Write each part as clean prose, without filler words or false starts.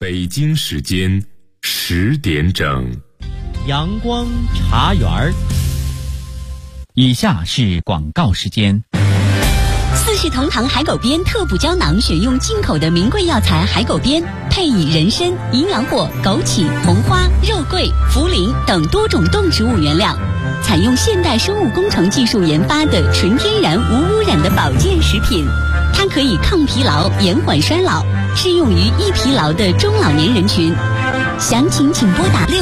北京时间10点整， 阳光茶园儿。 以下是广告时间。 四世同堂海狗鞭特补胶囊选用进口的名贵药材海狗鞭，配以人参、营养果、枸杞、红花、肉桂、茯苓等多种动植物原料，采用现代生物工程技术研发的纯天然无污染的保健食品。它可以抗疲劳、延缓衰老，适用于易疲劳的中老年人群。详情请拨打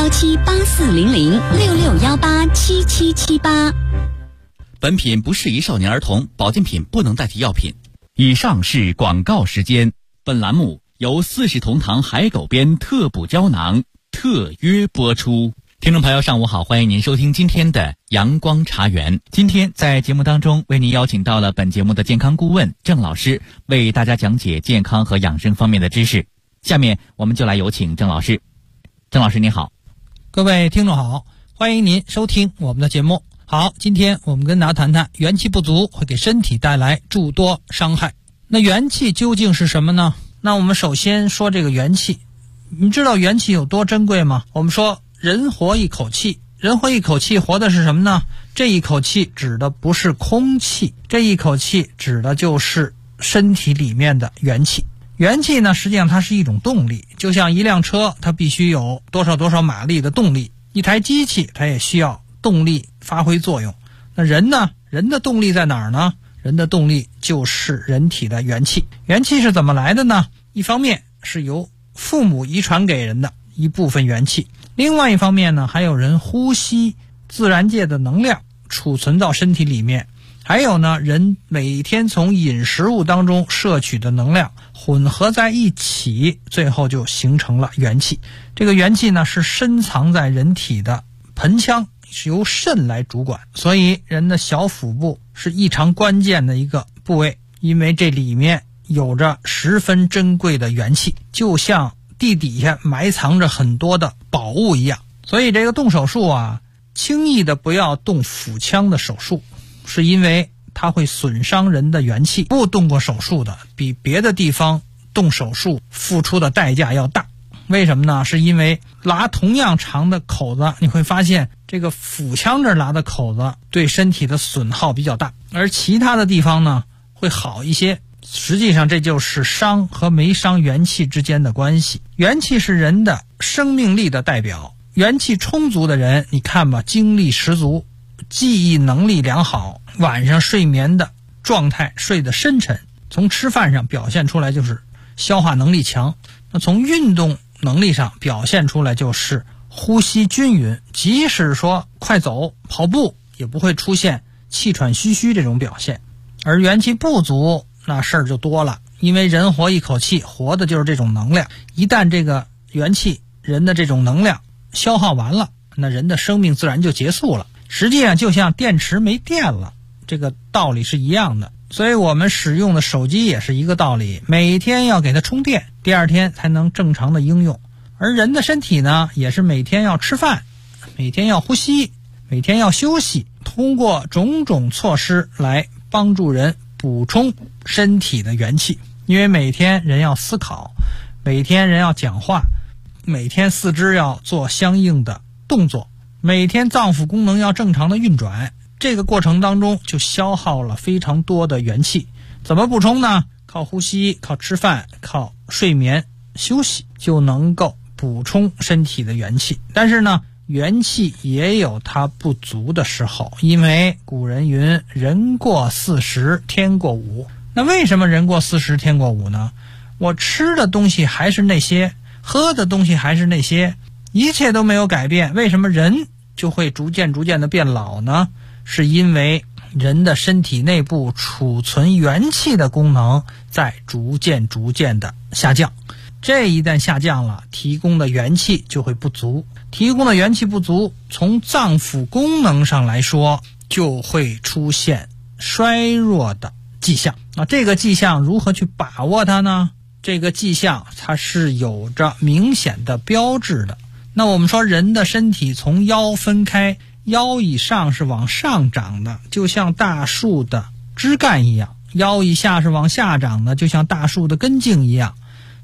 6617840066187778。 本品不适宜少年儿童，保健品不能代替药品。以上是广告时间。本栏目由四世同堂海狗鞭特补胶囊特约播出。听众朋友上午好，欢迎您收听今天的阳光茶园。今天在节目当中为您邀请到了本节目的健康顾问郑老师，为大家讲解健康和养生方面的知识。下面我们就来有请郑老师。郑老师您好。 各位听众好，欢迎您收听我们的节目。好，今天我们跟大家谈谈元气不足会给身体带来诸多伤害。那元气究竟是什么呢？那我们首先说这个元气。你知道元气有多珍贵吗？我们说人活一口气，人活一口气活的是什么呢？这一口气指的不是空气，这一口气指的就是身体里面的元气。元气呢，实际上它是一种动力，就像一辆车它必须有多少马力的动力，一台机器它也需要动力发挥作用。那人呢？人的动力在哪儿呢？人的动力就是人体的元气。元气是怎么来的呢？一方面是由父母遗传给人的一部分元气，另外一方面呢，还有人呼吸自然界的能量储存到身体里面，还有呢，人每天从饮食物当中摄取的能量混合在一起，最后就形成了元气。这个元气呢，是深藏在人体的盆腔，是由肾来主管，所以人的小腹部是异常关键的一个部位，因为这里面有着十分珍贵的元气，就像地底下埋藏着很多的宝物一样。所以这个动手术啊，轻易的不要动腹腔的手术，是因为它会损伤人的元气。不动过手术的比别的地方动手术付出的代价要大。为什么呢？是因为拉同样长的口子，你会发现这个腹腔这儿拉的口子对身体的损耗比较大，而其他的地方呢会好一些。实际上这就是伤和没伤元气之间的关系。元气是人的生命力的代表，元气充足的人，你看吧，精力十足，记忆能力良好，晚上睡眠的状态睡得深沉，从吃饭上表现出来就是消化能力强，那从运动能力上表现出来就是呼吸均匀，即使说快走跑步也不会出现气喘吁吁这种表现。而元气不足那事儿就多了，因为人活一口气，活的就是这种能量，一旦这个元气人的这种能量消耗完了，那人的生命自然就结束了。实际上就像电池没电了，这个道理是一样的。所以我们使用的手机也是一个道理，每天要给它充电，第二天才能正常的应用。而人的身体呢，也是每天要吃饭，每天要呼吸，每天要休息，通过种种措施来帮助人补充身体的元气。因为每天人要思考，每天人要讲话，每天四肢要做相应的动作，每天脏腑功能要正常的运转，这个过程当中就消耗了非常多的元气。怎么补充呢？靠呼吸，靠吃饭，靠睡眠休息就能够补充身体的元气。但是呢，元气也有它不足的时候，因为古人云人过40天过5。那为什么人过40天过5呢？我吃的东西还是那些，喝的东西还是那些，一切都没有改变，为什么人就会逐渐的变老呢？是因为人的身体内部储存元气的功能在逐渐的下降。这一旦下降了，提供的元气就会不足，提供的元气不足，从脏腑功能上来说就会出现衰弱的迹象。这个迹象如何去把握它呢？这个迹象它是有着明显的标志的。那我们说人的身体从腰分开，腰以上是往上长的，就像大树的枝干一样，腰以下是往下长的，就像大树的根茎一样。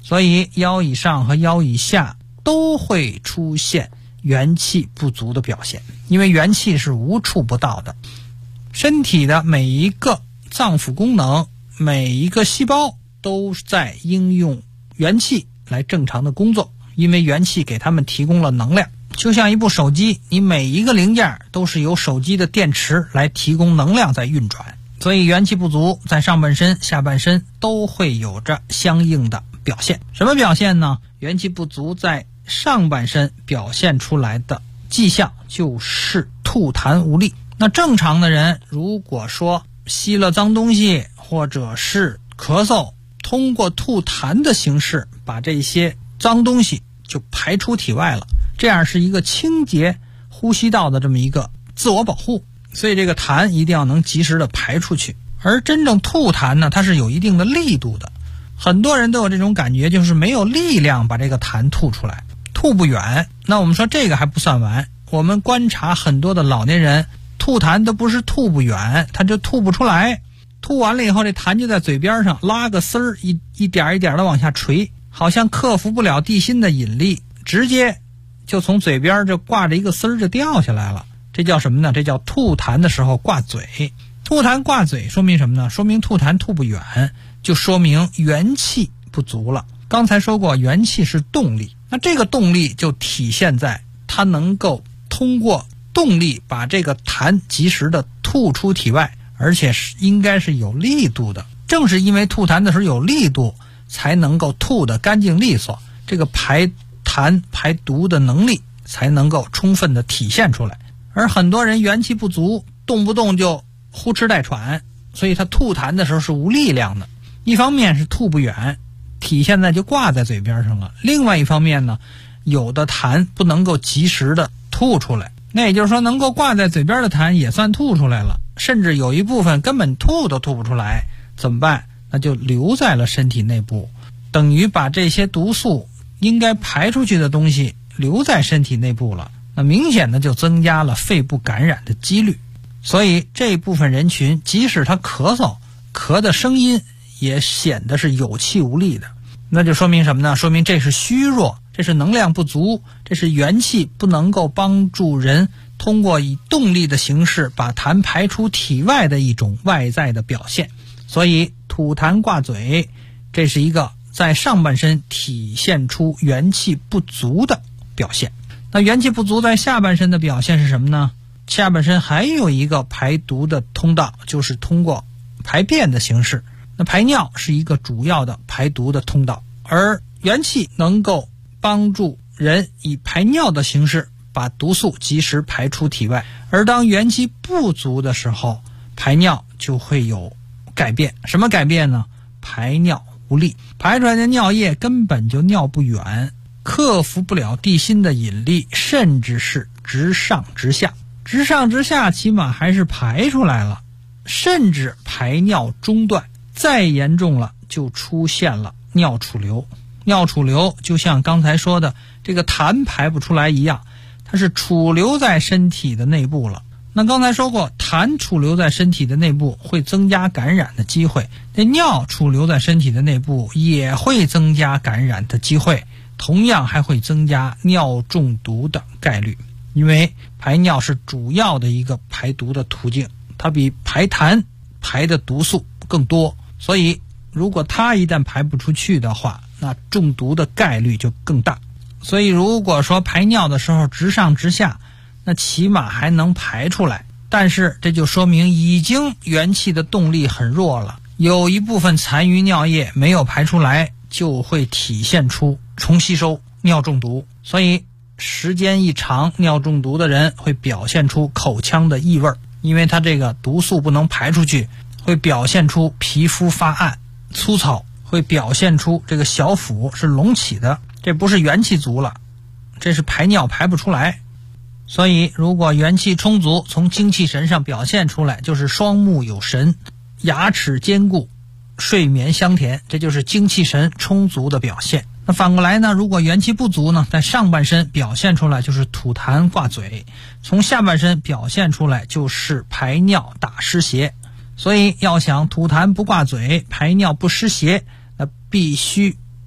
所以腰以上和腰以下都会出现元气不足的表现，因为元气是无处不到的，身体的每一个脏腑功能，每一个细胞都在应用元气来正常的工作，因为元气给他们提供了能量。就像一部手机，你每一个零件都是由手机的电池来提供能量在运转，所以元气不足在上半身下半身都会有着相应的表现。什么表现呢？元气不足在上半身表现出来的迹象就是吐痰无力。那正常的人如果说吸了脏东西或者是咳嗽，通过吐痰的形式把这些脏东西就排出体外了，这样是一个清洁呼吸道的这么一个自我保护，所以这个痰一定要能及时的排出去。而真正吐痰呢，它是有一定的力度的，很多人都有这种感觉，就是没有力量把这个痰吐出来，吐不远。那我们说这个还不算完，我们观察很多的老年人吐痰都不是吐不远，他就吐不出来，吐完了以后这痰就在嘴边上拉个丝儿，一点一点的往下垂，好像克服不了地心的引力，直接就从嘴边就挂着一个丝儿就掉下来了。这叫什么呢？这叫吐痰的时候挂嘴。吐痰挂嘴说明什么呢？说明吐痰吐不远，就说明元气不足了。刚才说过元气是动力，那这个动力就体现在它能够通过动力把这个痰及时的吐出体外，而且是应该是有力度的。正是因为吐痰的时候有力度，才能够吐得干净利索，这个排痰排毒的能力才能够充分的体现出来。而很多人元气不足，动不动就呼哧带喘，所以他吐痰的时候是无力量的。一方面是吐不远，体现在就挂在嘴边上了，另外一方面呢，有的痰不能够及时的吐出来，那也就是说能够挂在嘴边的痰也算吐出来了，甚至有一部分根本吐都吐不出来，怎么办？那就留在了身体内部，等于把这些毒素应该排出去的东西留在身体内部了，那明显的就增加了肺部感染的几率。所以这部分人群即使他咳嗽，咳的声音也显得是有气无力的，那就说明什么呢？说明这是虚弱，这是能量不足，这是元气不能够帮助人通过以动力的形式把痰排出体外的一种外在的表现。所以吐痰挂嘴，这是一个在上半身体现出元气不足的表现。那元气不足在下半身的表现是什么呢？下半身还有一个排毒的通道，就是通过排便的形式。那排尿是一个主要的排毒的通道，而元气能够帮助人以排尿的形式把毒素及时排出体外。而当元气不足的时候，排尿就会有改变。什么改变呢？排尿无力，排出来的尿液根本就尿不远，克服不了地心的引力，甚至是直上直下。直上直下起码还是排出来了，甚至排尿中断，再严重了就出现了尿储留。尿储留就像刚才说的这个痰排不出来一样，它是储留在身体的内部了。那刚才说过，痰储留在身体的内部会增加感染的机会，那尿储留在身体的内部也会增加感染的机会，同样还会增加尿中毒的概率。因为排尿是主要的一个排毒的途径，它比排痰排的毒素更多，所以如果它一旦排不出去的话，那中毒的概率就更大。所以如果说排尿的时候直上直下，那起码还能排出来，但是这就说明已经元气的动力很弱了，有一部分残余尿液没有排出来，就会体现出重吸收尿中毒。所以时间一长，尿中毒的人会表现出口腔的异味，因为它这个毒素不能排出去，会表现出皮肤发暗粗糙，会表现出这个小腹是隆起的，这不是元气足了，这是排尿排不出来。所以如果元气充足，从精气神上表现出来就是双目有神，牙齿坚固，睡眠香甜，这就是精气神充足的表现。那反过来呢，如果元气不足呢，在上半身表现出来就是吐痰挂嘴，从下半身表现出来就是排尿打湿邪。所以要想吐痰不挂嘴，排尿不湿邪，那必须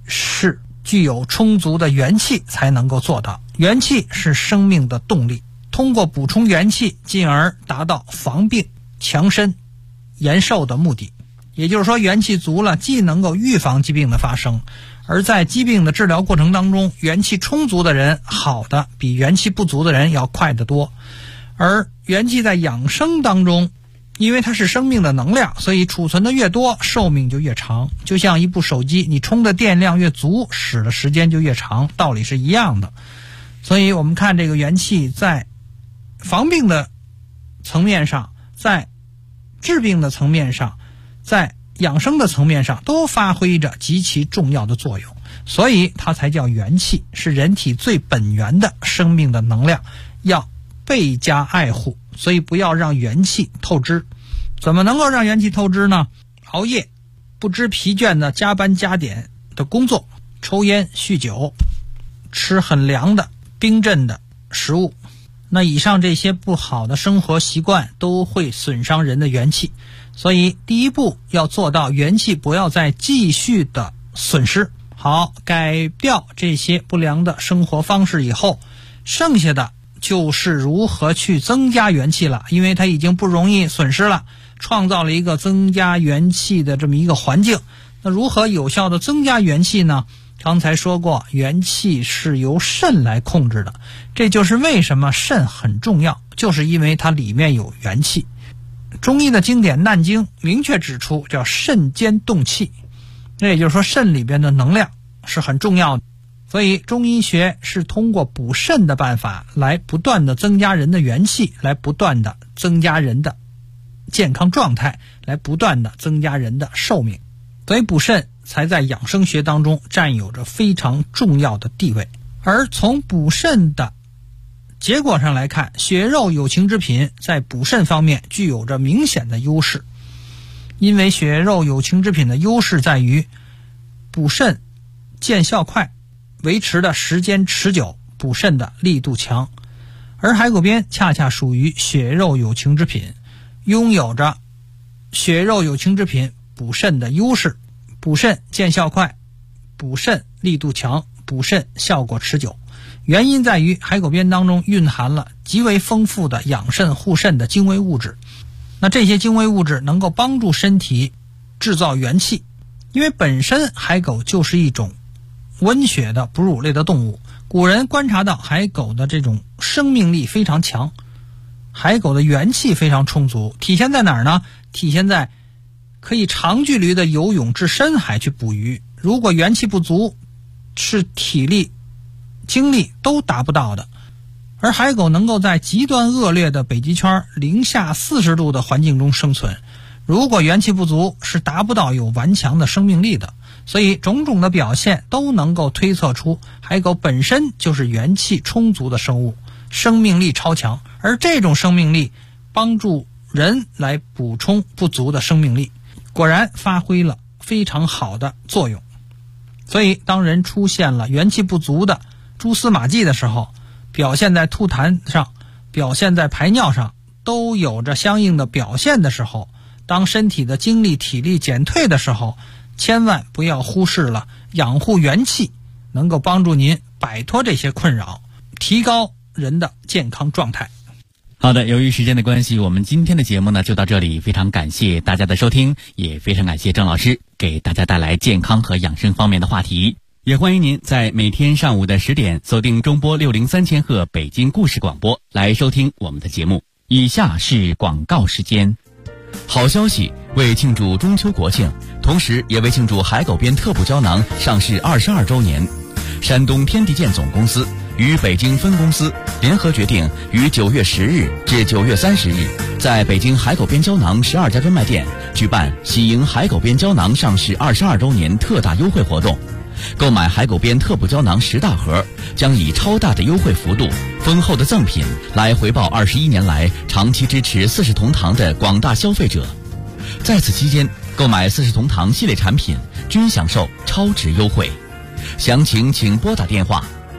是具有充足的元气才能够做到。元气是生命的动力，通过补充元气，进而达到防病、强身、延寿的目的。也就是说，元气足了，既能够预防疾病的发生，而在疾病的治疗过程当中，元气充足的人好的比元气不足的人要快得多。而元气在养生当中，因为它是生命的能量，所以储存的越多，寿命就越长。就像一部手机，你充的电量越足，使的时间就越长，道理是一样的。所以我们看这个元气在防病的层面上，在治病的层面上，在养生的层面上都发挥着极其重要的作用，所以它才叫元气，是人体最本源的生命的能量，要倍加爱护。所以不要让元气透支。怎么能够让元气透支呢？熬夜，不知疲倦的加班加点的工作，抽烟酗酒，吃很凉的冰镇的食物，那以上这些不好的生活习惯都会损伤人的元气。所以第一步要做到元气不要再继续的损失。好，改掉这些不良的生活方式以后，剩下的就是如何去增加元气了。因为它已经不容易损失了，创造了一个增加元气的这么一个环境。那如何有效的增加元气呢？刚才说过，元气是由肾来控制的，这就是为什么肾很重要，就是因为它里面有元气。中医的经典《难经》明确指出，叫肾兼动气，那也就是说肾里边的能量是很重要的。所以中医学是通过补肾的办法来不断的增加人的元气，来不断的增加人的健康状态，来不断的增加人的寿命。所以补肾才在养生学当中占有着非常重要的地位。而从补肾的结果上来看，血肉有情之品在补肾方面具有着明显的优势。因为血肉有情之品的优势在于补肾见效快，维持的时间持久，补肾的力度强。而海狗鞭恰恰属于血肉有情之品，拥有着血肉有情之品补肾的优势。补肾见效快，补肾力度强，补肾效果持久。原因在于海狗鞭当中蕴含了极为丰富的养肾护肾的精微物质。那这些精微物质能够帮助身体制造元气。因为本身海狗就是一种温血的哺乳类的动物，古人观察到海狗的这种生命力非常强，海狗的元气非常充足。体现在哪儿呢？体现在可以长距离的游泳至深海去捕鱼。如果元气不足，是体力精力都达不到的。而海狗能够在极端恶劣的北极圈零下40度的环境中生存，如果元气不足，是达不到有顽强的生命力的。所以种种的表现都能够推测出海狗本身就是元气充足的生物，生命力超强。而这种生命力帮助人来补充不足的生命力，果然发挥了非常好的作用。所以当人出现了元气不足的蛛丝马迹的时候，表现在吐痰上，表现在排尿上，都有着相应的表现的时候，当身体的精力体力减退的时候，千万不要忽视了养护元气，能够帮助您摆脱这些困扰，提高人的健康状态。 好的，由于时间的关系，我们今天的节目呢就到这里，非常感谢大家的收听，也非常感谢郑老师给大家带来健康和养生方面的话题。也欢迎您在每天上午的10点锁定中波603千赫北京故事广播来收听我们的节目。以下是广告时间。好消息，为庆祝中秋国庆，同时也为庆祝海狗鞭特步胶囊上市22周年，山东天地健总公司与北京分公司联合决定于9月10日至9月30日，在北京海狗鞭胶囊12家专卖店举办喜迎海狗鞭胶囊上市22周年特大优惠活动。购买海狗鞭特步胶囊10大盒，将以超大的优惠幅度、丰厚的赠品来回报21年来长期支持四世同堂的广大消费者。在此期间，购买四世同堂系列产品均享受超值优惠。详情请拨打电话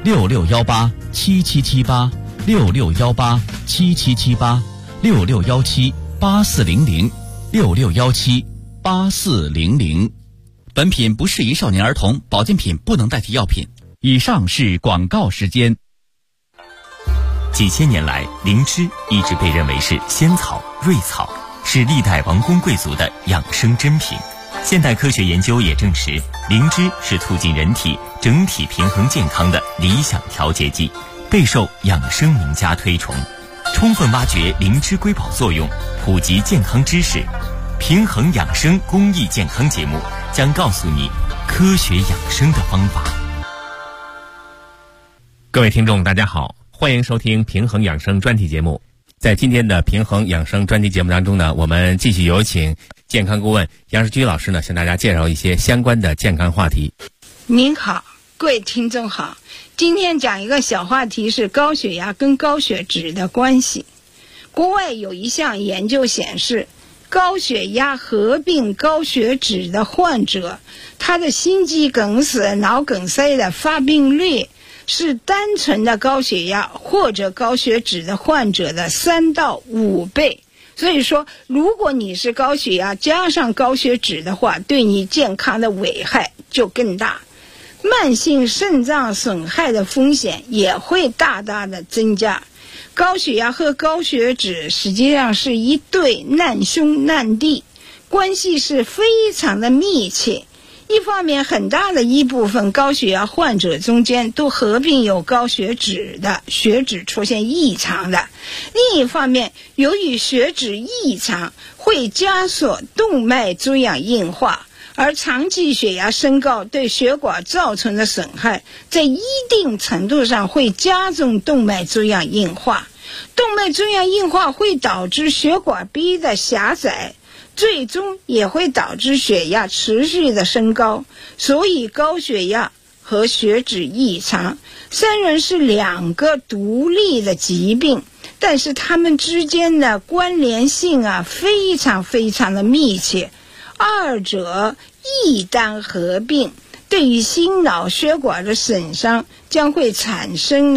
66187778 66187778 66178400 66178400。 本品不适宜少年儿童，保健品不能代替药品。以上是广告时间。 几千年来，灵芝一直被认为是仙草、瑞草，是历代王公贵族的养生珍品。现代科学研究也证实，灵芝是促进人体整体平衡健康的理想调节剂，备受养生名家推崇。充分挖掘灵芝瑰宝作用，普及健康知识，平衡养生公益健康节目将告诉你科学养生的方法。 各位听众大家好，欢迎收听平衡养生专题节目。在今天的平衡养生专题节目当中呢，我们继续有请健康顾问杨世军老师呢，向大家介绍一些相关的健康话题。 您好，各位听众好，今天讲一个小话题，是高血压跟高血脂的关系。国外有一项研究显示，高血压合并高血脂的患者，他的心肌梗死、脑梗塞的发病率是单纯的高血压或者高血脂的患者的3到5倍。所以说，如果你是高血压加上高血脂的话，对你健康的危害就更大，慢性肾脏损害的风险也会大大的增加。高血压和高血脂实际上是一对难兄难弟，关系是非常的密切。一方面，很大的一部分高血压患者中间都合并有高血脂的，血脂出现异常的。另一方面，由于血脂异常会加速动脉粥样硬化，而长期血压升高对血管造成的损害，在一定程度上会加重动脉粥样硬化。动脉粥样硬化会导致血管壁的狭窄，最终也会导致血压持续的升高。所以高血压和血脂异常虽然是2个独立的疾病，但是它们之间的关联性非常非常的密切。二者一旦合并，对于心脑血管的损伤将会产生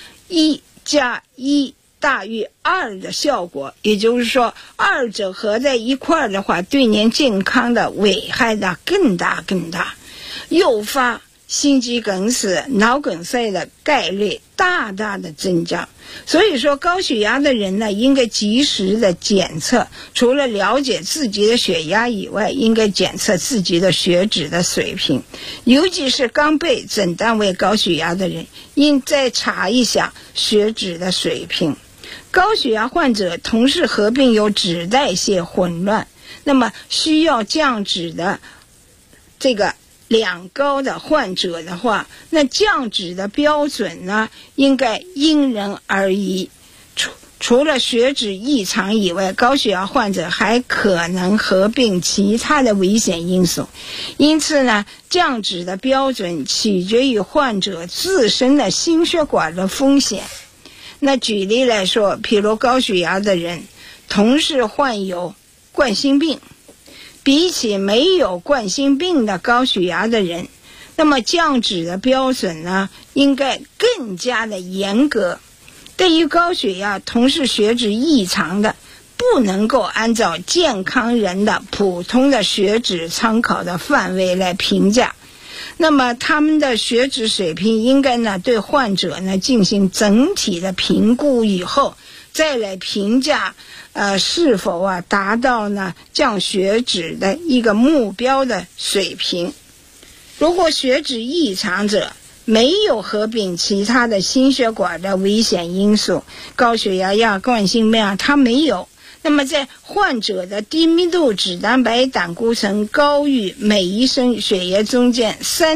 1加1大于2的效果，也就是说，二者合在一块的话，对您健康的危害更大，诱发心肌梗死、脑梗塞的概率大大的增加。所以说，高血压的人呢，应该及时的检测，除了了解自己的血压以外，应该检测自己的血脂的水平，尤其是刚被诊断为高血压的人，应再查一下血脂的水平。高血压患者同时合并有脂代谢混乱，那么需要降脂的这个两高的患者的话，那降脂的标准呢，应该因人而异。除了血脂异常以外，高血压患者还可能合并其他的危险因素，因此呢，降脂的标准取决于患者自身的心血管的风险。那举例来说，譬如高血压的人同时患有冠心病，比起没有冠心病的高血压的人，那么降脂的标准呢，应该更加的严格。对于高血压同时血脂异常的，不能够按照健康人的普通的血脂参考的范围来评价。那么他们的血脂水平应该呢，对患者呢进行整体的评估以后，再来评价是否达到呢降血脂的一个目标的水平。如果血脂异常者没有合并其他的心血管的危险因素，高血压呀、冠心病它没有，那么在患者的低密度脂蛋白胆固醇高于每一升血液中间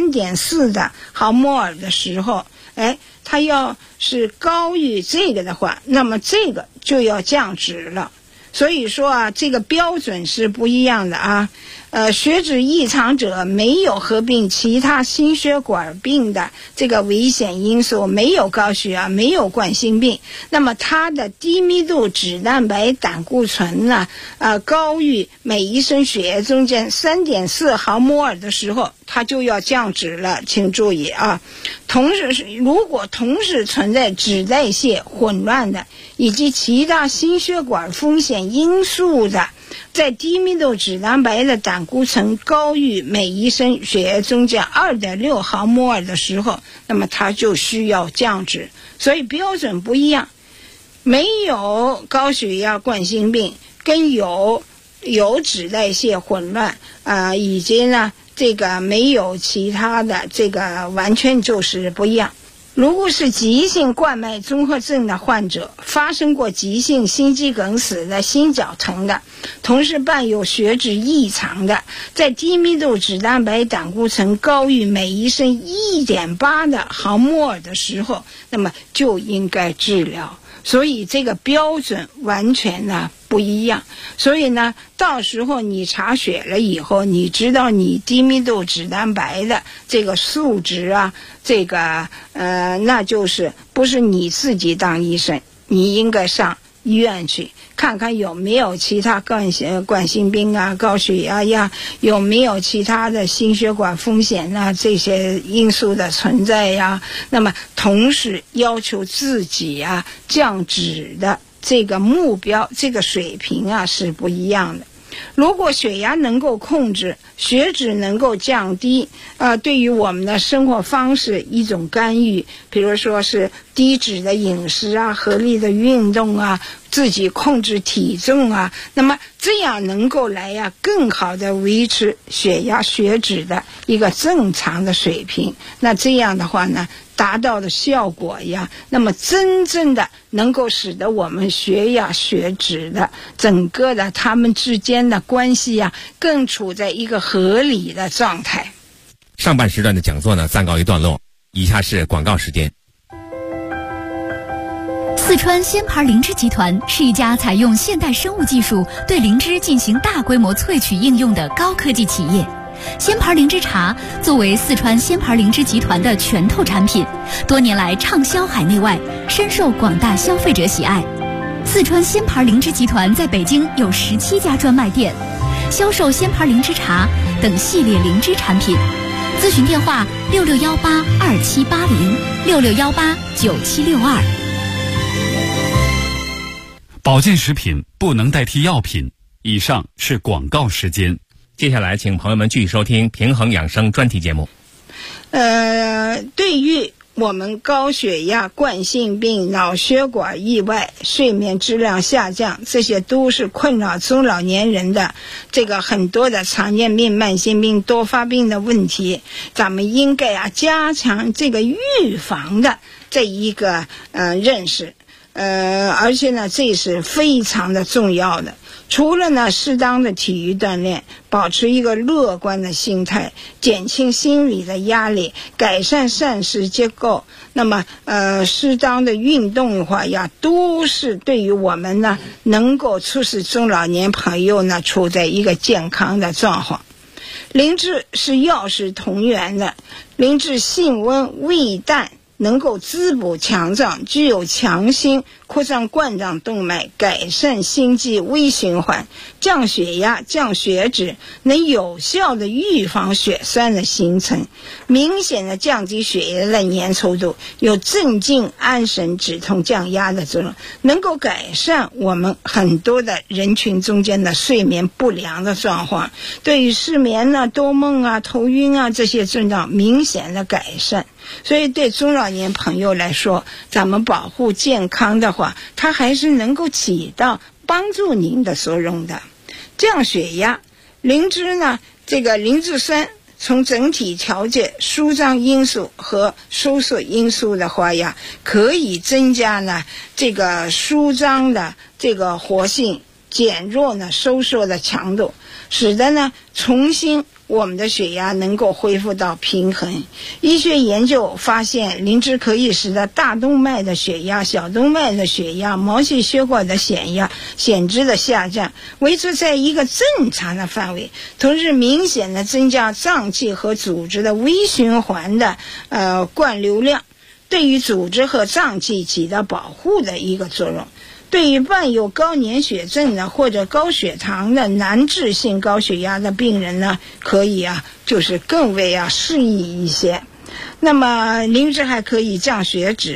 3.4 的毫摩尔的时候，它要是高于这个的话，那么这个就要降脂了。所以说这个标准是不一样的血脂异常者没有合并其他心血管病的这个危险因素，没有高血压，没有冠心病，那么它的低密度脂蛋白胆固醇呢高于每一升血液中间 3.4 毫摩尔的时候，它就要降脂了，请注意同时如果同时存在脂代谢混乱的以及其他心血管风险因素的在低密度脂蛋白的胆固醇高于每1升血液中间 2.6 毫摩尔的时候，那么它就需要降脂，所以标准不一样。没有高血压冠心病跟有脂代谢混乱以及呢这个没有其他的，这个完全就是不一样。如果是急性冠脉综合症的患者，发生过急性心肌梗死的、心绞疼的，同时伴有血脂异常的，在低密度脂蛋白胆固醇高于每1升 1.8 的毫摩尔的时候，那么就应该治疗。所以这个标准完全呢不一样。所以呢，到时候你查血了以后，你知道你低密度脂蛋白的这个数值啊，这个那就是不是你自己当医生，你应该上医院去看看有没有其他冠心病啊、高血压呀，有没有其他的心血管风险啊，这些因素的存在呀。那么同时要求自己啊降脂的这个目标、这个水平啊是不一样的。如果血压能够控制，血脂能够降低，对于我们的生活方式一种干预，比如说是低脂的饮食啊、合理的运动啊、自己控制体重啊，那么这样能够来更好的维持血压、血脂的一个正常的水平。那这样的话呢，达到的效果呀，那么真正的能够使得我们血压、血脂的整个的它们之间的关系呀，更处在一个合理的状态。 上半时段的讲座呢暂告一段落，以下是广告时间。 四川鲜牌灵芝集团是一家采用现代生物技术对灵芝进行大规模萃取应用的高科技企业。鲜牌灵芝茶作为四川鲜牌灵芝集团的拳头产品，多年来畅销海内外，深受广大消费者喜爱。四川鲜牌灵芝集团在北京有17家专卖店，销售鲜牌灵芝茶等系列灵芝产品。咨询电话6618278066189762。 保健食品不能代替药品。以上是广告时间。 接下来请朋友们继续收听平衡养生专题节目。 对于我们高血压、冠心病、脑血管意外、睡眠质量下降，这些都是困扰中老年人的这个很多的常见病、慢性病、多发病的问题，咱们应该加强这个预防的这一个认识。而且呢，这是非常的重要的。除了呢适当的体育锻炼，保持一个乐观的心态，减轻心理的压力，改善膳食结构，那么适当的运动的话呀，都是对于我们呢能够促使中老年朋友呢处在一个健康的状况。灵芝是药食同源的，灵芝性温味淡，能够滋补强壮，具有强心、扩张冠状动脉、改善心悸微循环、降血压、降血脂，能有效的预防血栓的形成，明显的降低血液的粘稠度，有镇静、安神、止痛、降压的作用，能够改善我们很多的人群中间的睡眠不良的状况，对于失眠啊、多梦啊、头晕啊这些症状明显的改善。所以对中老年朋友来说，咱们保护健康的话，它还是能够起到帮助您的作用的。降血压，灵芝呢，这个灵芝酸从整体调节舒张因素和收缩因素的话呀，可以增加呢这个舒张的这个活性，减弱呢收缩的强度，使得呢重新我们的血压能够恢复到平衡。医学研究发现，灵芝可以使得大动脉的血压、小动脉的血压、毛细血管的显著的下降，维持在一个正常的范围，同时明显的增加脏器和组织的微循环的灌流量，对于组织和脏器起到保护的一个作用。对于伴有高粘血症的或者高血糖的难治性高血压的病人呢，可以就是更为适宜一些。那么灵芝还可以降血脂，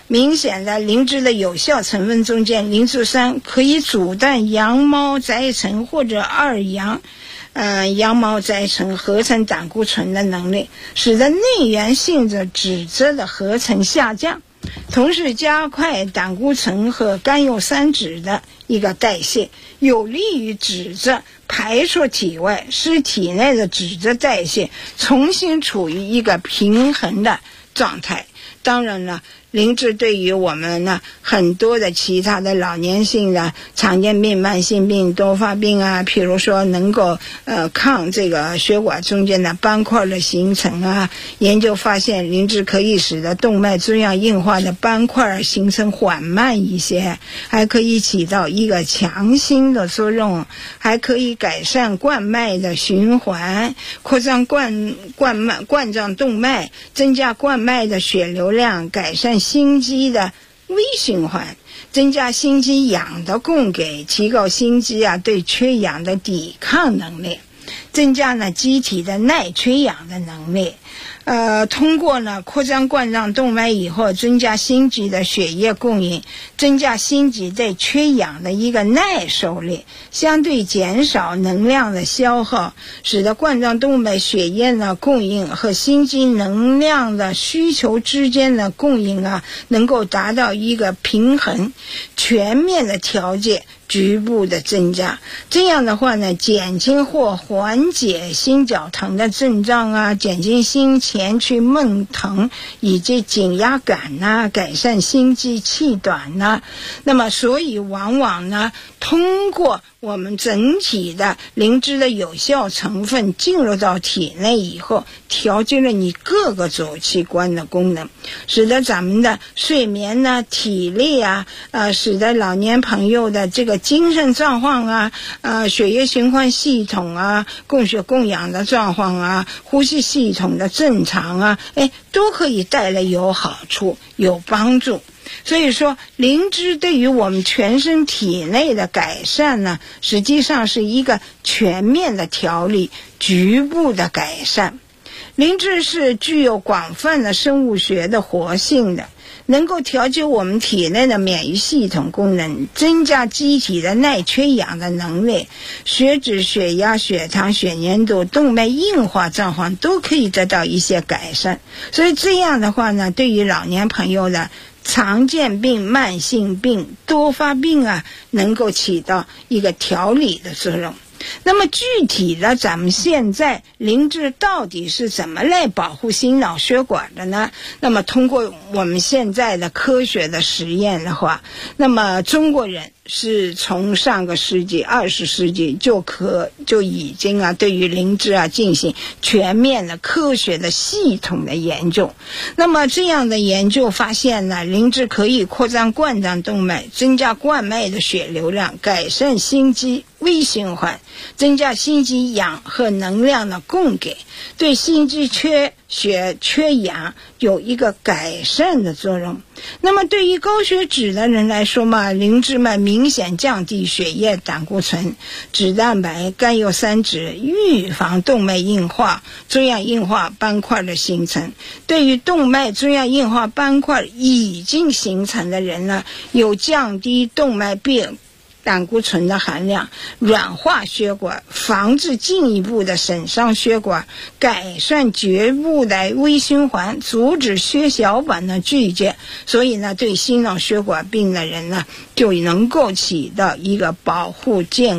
明显的灵芝的有效成分中间，灵芝酸可以阻断羊毛甾醇或者羊毛甾醇合成胆固醇的能力，使得内源性质脂质的合成下降，同时加快胆固醇和甘油三酯的一个代谢，有利于脂质排出体外，使体内的脂质代谢重新处于一个平衡的状态。当然了，灵芝对于我们呢很多的其他的老年性的常见病、慢性病、多发病啊，譬如说能够抗这个血管中间的斑块的形成啊。研究发现，灵芝可以使得动脉粥样硬化的斑块形成缓慢一些，还可以起到一个强心的作用，还可以改善冠脉的循环，扩张冠状动脉，增加冠脉的血流量，改善心肌的微循环，增加心肌氧的供给，提高心肌对缺氧的抵抗能力，增加机体的耐缺氧的能力。通过扩张冠状动脉以后，增加心肌的血液供应，增加心肌对缺氧的一个耐受力，相对减少能量的消耗，使得冠状动脉血液的供应和心肌能量的需求之间的供应能够达到一个平衡，全面的调节，局部的增加。这样的话呢，减轻或缓解心绞疼的症状减轻心前区闷疼以及紧压感改善心肌气短那么所以往往呢，通过我们整体的灵芝的有效成分进入到体内以后，调节了你各个主器官的功能，使得咱们的睡眠体力使得老年朋友的这个精神状况血液循环系统供血供氧的状况呼吸系统的正常都可以带来有好处有帮助。所以说灵芝对于我们全身体内的改善呢，实际上是一个全面的调理，局部的改善。灵芝是具有广泛的生物学的活性的，能够调节我们体内的免疫系统功能，增加机体的耐缺氧的能力，血脂、血压、血糖、血粘度、动脉硬化状况都可以得到一些改善。所以这样的话呢，对于老年朋友的常见病、慢性病、多发病能够起到一个调理的作用。那么具体的咱们现在灵芝到底是怎么来保护心脑血管的呢？那么通过我们现在的科学的实验的话，那么中国人是从上个世纪20世纪就已经对于灵芝进行全面的科学的系统的研究。那么这样的研究发现呢，灵芝可以扩张冠状动脉，增加冠脉的血流量，改善心肌微循环，增加心肌氧和能量的供给，对心肌缺血缺氧有一个改善的作用。那么对于高血脂的人来说灵芝明显降低血液胆固醇、脂蛋白、甘油三酯，预防动脉硬化、粥样硬化斑块的形成。对于动脉粥样硬化斑块已经形成的人呢，有降低动脉病胆固醇的含量，软化血管，防止进一步的损伤血管，改善局部的微循环，阻止血小板的聚集。所以呢，对心脑血管病的人呢，就能够起到一个保护健